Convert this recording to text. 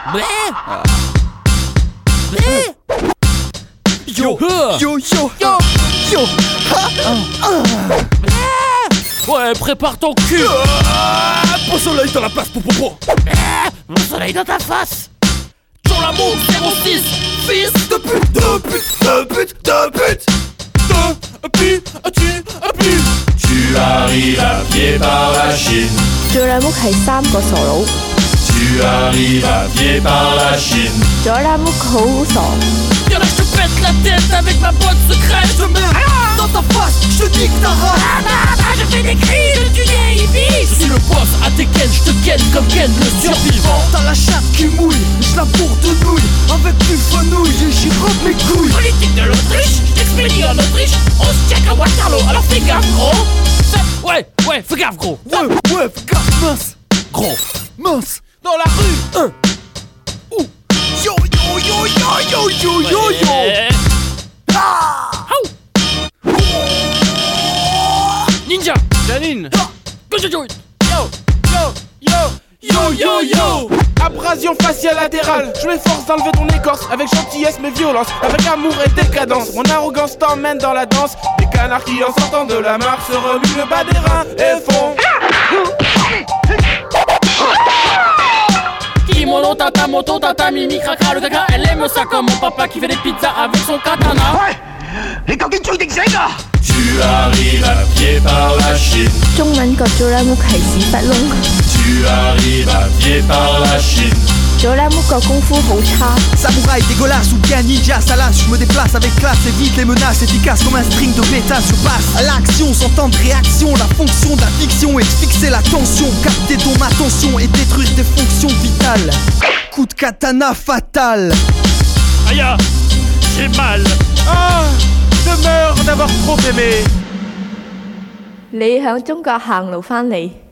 Yo, yo, yo, yo, yo. Ouais, prépare ton cul. Mon soleil dans la place, popopo. Mon soleil dans ta face. Ton l'amour 06. Fils De pute, de pute, de pute, de pute. Tu arrives à pied par la Chine. 仲有兩屋係3個傻佬， Tu arrives à pied par la Chine. 仲有兩屋好傻。 Y'en a je te pète la tête avec ma boîte secrète. Je mets dans ta face, je te nique ta race. Je fais des cris de tuer Ibis. Je suis le boss, à tes ken, je te ken comme Ken le survivant. T'as la chatte qui mouille, je la bourre de nouilles. Avec du fenouil, j'y robe mes couilles. Politique de l'Autriche, je t'expédie en Autriche. On se check à Waterloo, alors fais gaffe gros. Ouais, fais gaffe gros. Ouais, fais gaffe, mince. Gros. Mince. Dans la rue. Yo, yo, yo, yo, yo, yo, yo, yo. Ninja. Janine. Yo. Yo. Abrasion faciale latérale. Je m'efforce d'enlever ton écorce avec gentillesse mais violence, avec amour et décadence. Mon arrogance t'emmène dans la danse. Les canards qui en sortant de la mare se remuent le bas des reins et font Kimono, tata, moto, tata, mimi, cracra, le caca. Elle aime ça comme mon papa qui fait des pizzas avec son katana. Tu arrives à pied par la Chine. 中文個做兩屋係屎忽窿， Tu arrives à pied par la Chine. 做兩屋個功夫好差。 Samouraï dégueulasse ou bien ninja salace. Je me déplace avec classe, évite les menaces. Efficace comme un string de bêta. Je passe à l'action sans temps de réaction. La fonction de la fiction est de fixer la tension, capter ton attention et détruire tes fonctions vitales. Coup de katana fatal. Aïe, j'ai mal. Ah, je meurs d'avoir trop aimé. 你喺中國行路返嚟。